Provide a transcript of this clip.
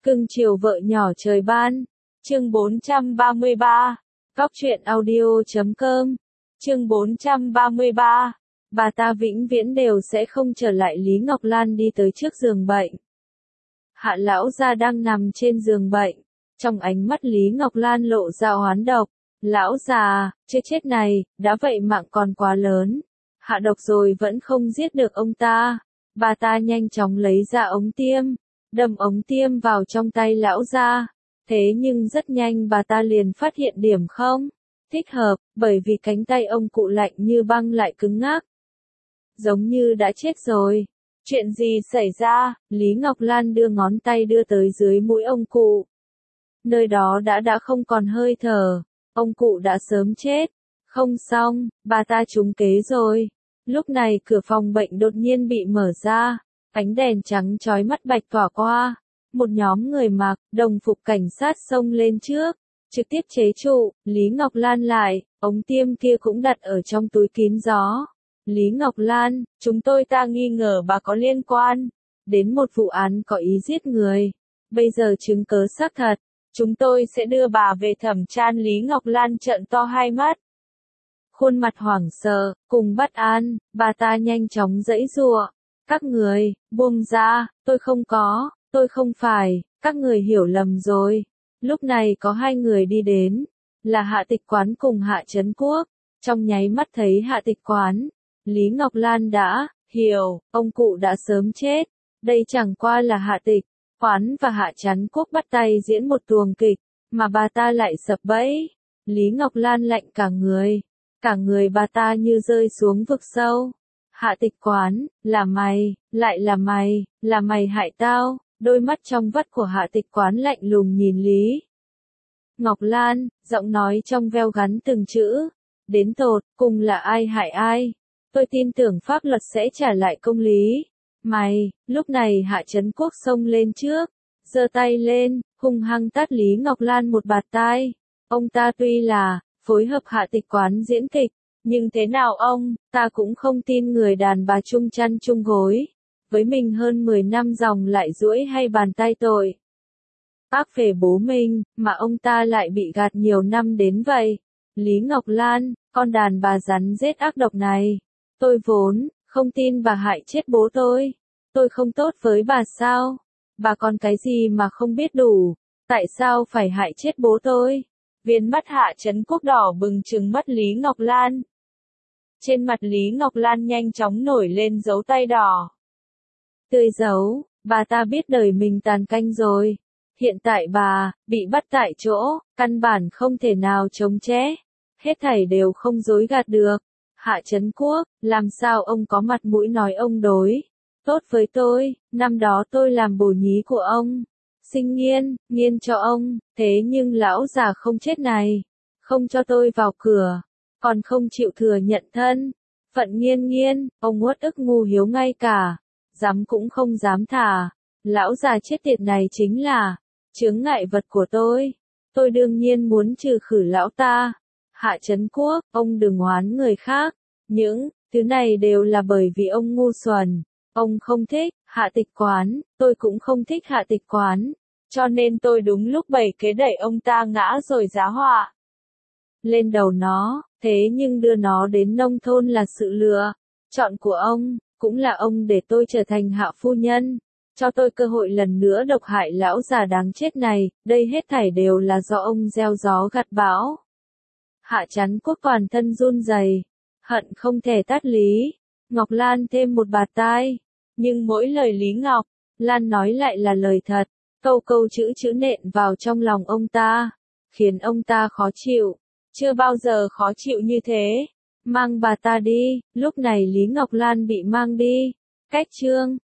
Cưng chiều vợ nhỏ trời ban. Chương 433. Góc truyện audio.com. Chương 433. Bà ta vĩnh viễn đều sẽ không trở lại. Lý Ngọc Lan đi tới trước giường bệnh. Hạ lão gia đang nằm trên giường bệnh. Trong ánh mắt Lý Ngọc Lan lộ ra oán độc. Lão già, chết này, đã vậy mạng còn quá lớn. Hạ độc rồi vẫn không giết được ông ta. Bà ta nhanh chóng lấy ra ống tiêm, đâm ống tiêm vào trong tay lão gia. Thế nhưng rất nhanh bà ta liền phát hiện điểm không thích hợp, bởi vì cánh tay ông cụ lạnh như băng lại cứng ngắc. Giống như đã chết rồi. Chuyện gì xảy ra? Lý Ngọc Lan đưa ngón tay đưa tới dưới mũi ông cụ. Nơi đó đã không còn hơi thở. Ông cụ đã sớm chết. Không xong, bà ta trúng kế rồi. Lúc này cửa phòng bệnh đột nhiên bị mở ra. Ánh đèn trắng chói mắt bạch tỏa qua. Một nhóm người mặc đồng phục cảnh sát xông lên trước, trực tiếp chế trụ Lý Ngọc Lan lại. Ống tiêm kia cũng đặt ở trong túi kín gió. Lý Ngọc Lan, chúng tôi nghi ngờ bà có liên quan đến một vụ án có ý giết người. Bây giờ chứng cứ xác thật, chúng tôi sẽ đưa bà về thẩm tra. Lý Ngọc Lan trợn to hai mắt, khuôn mặt hoảng sợ cùng bất an. Bà ta nhanh chóng giãy giụa. Các người buông ra, tôi không phải, các người hiểu lầm rồi. Lúc này có hai người đi đến, là Hạ Tịch Quán cùng Hạ Trấn Quốc. Trong nháy mắt thấy Hạ Tịch Quán, Lý Ngọc Lan đã hiểu, ông cụ đã sớm chết. Đây chẳng qua là Hạ Tịch Quán và Hạ Trấn Quốc bắt tay diễn một tuồng kịch, mà bà ta lại sập bẫy. Lý Ngọc Lan lạnh cả người bà ta như rơi xuống vực sâu. Hạ Tịch Quán, là mày, lại là mày hại tao. Đôi mắt trong vắt của Hạ Tịch Quán lạnh lùng nhìn Lý Ngọc Lan, giọng nói trong veo gắn từng chữ. Đến tột cùng là ai hại ai? Tôi tin tưởng pháp luật sẽ trả lại công lý. Mày, lúc này Hạ Trấn Quốc xông lên trước, giơ tay lên, hung hăng tát Lý Ngọc Lan một bạt tai. Ông ta tuy là phối hợp Hạ Tịch Quán diễn kịch, nhưng thế nào ta cũng không tin người đàn bà chung chăn chung gối với mình hơn 10 năm dòng lại duỗi hay bàn tay tội ác về bố mình, mà ông ta lại bị gạt nhiều năm đến vậy. Lý Ngọc Lan, con đàn bà rắn rết ác độc này. Tôi vốn không tin bà hại chết bố tôi. Tôi không tốt với bà sao? Bà còn cái gì mà không biết đủ? Tại sao phải hại chết bố tôi? Viên mắt Hạ Trấn Quốc đỏ bừng trừng mắt Lý Ngọc Lan. Trên mặt Lý Ngọc Lan nhanh chóng nổi lên dấu tay đỏ tươi dấu. Bà ta biết đời mình tàn canh rồi. Hiện tại bà bị bắt tại chỗ, căn bản không thể nào chống chế. Hết thảy đều không dối gạt được. Hạ Trấn Quốc, làm sao ông có mặt mũi nói ông đối tốt với tôi? Năm đó tôi làm bồ nhí của ông, sinh nghiên cho ông. Thế nhưng lão già không chết này, không cho tôi vào cửa, còn không chịu thừa nhận thân phận nghiên. Ông uất ức ngu hiếu ngay cả dám cũng không dám thả. Lão già chết tiệt này chính là chướng ngại vật của tôi. Tôi đương nhiên muốn trừ khử lão ta. Hạ Trấn Quốc, ông đừng oán người khác. Những thứ này đều là bởi vì ông ngu xuẩn. Ông không thích Hạ Tịch Quán, tôi cũng không thích Hạ Tịch Quán. Cho nên tôi đúng lúc bày kế đẩy ông ta ngã rồi giá họa lên đầu nó. Thế nhưng đưa nó đến nông thôn là sự lựa chọn của ông. Cũng là ông để tôi trở thành Hạ phu nhân, cho tôi cơ hội lần nữa độc hại lão già đáng chết này. Đây hết thảy đều là do ông gieo gió gặt bão. Hạ Trấn Quốc toàn thân run rẩy, hận không thể tát Lý Ngọc Lan thêm một bạt tai. Nhưng mỗi lời Lý Ngọc Lan nói lại là lời thật. Câu câu chữ nện vào trong lòng ông ta, khiến ông ta khó chịu. Chưa bao giờ khó chịu như thế. Mang bà ta đi. Lúc này Lý Ngọc Lan bị mang đi. Cách chương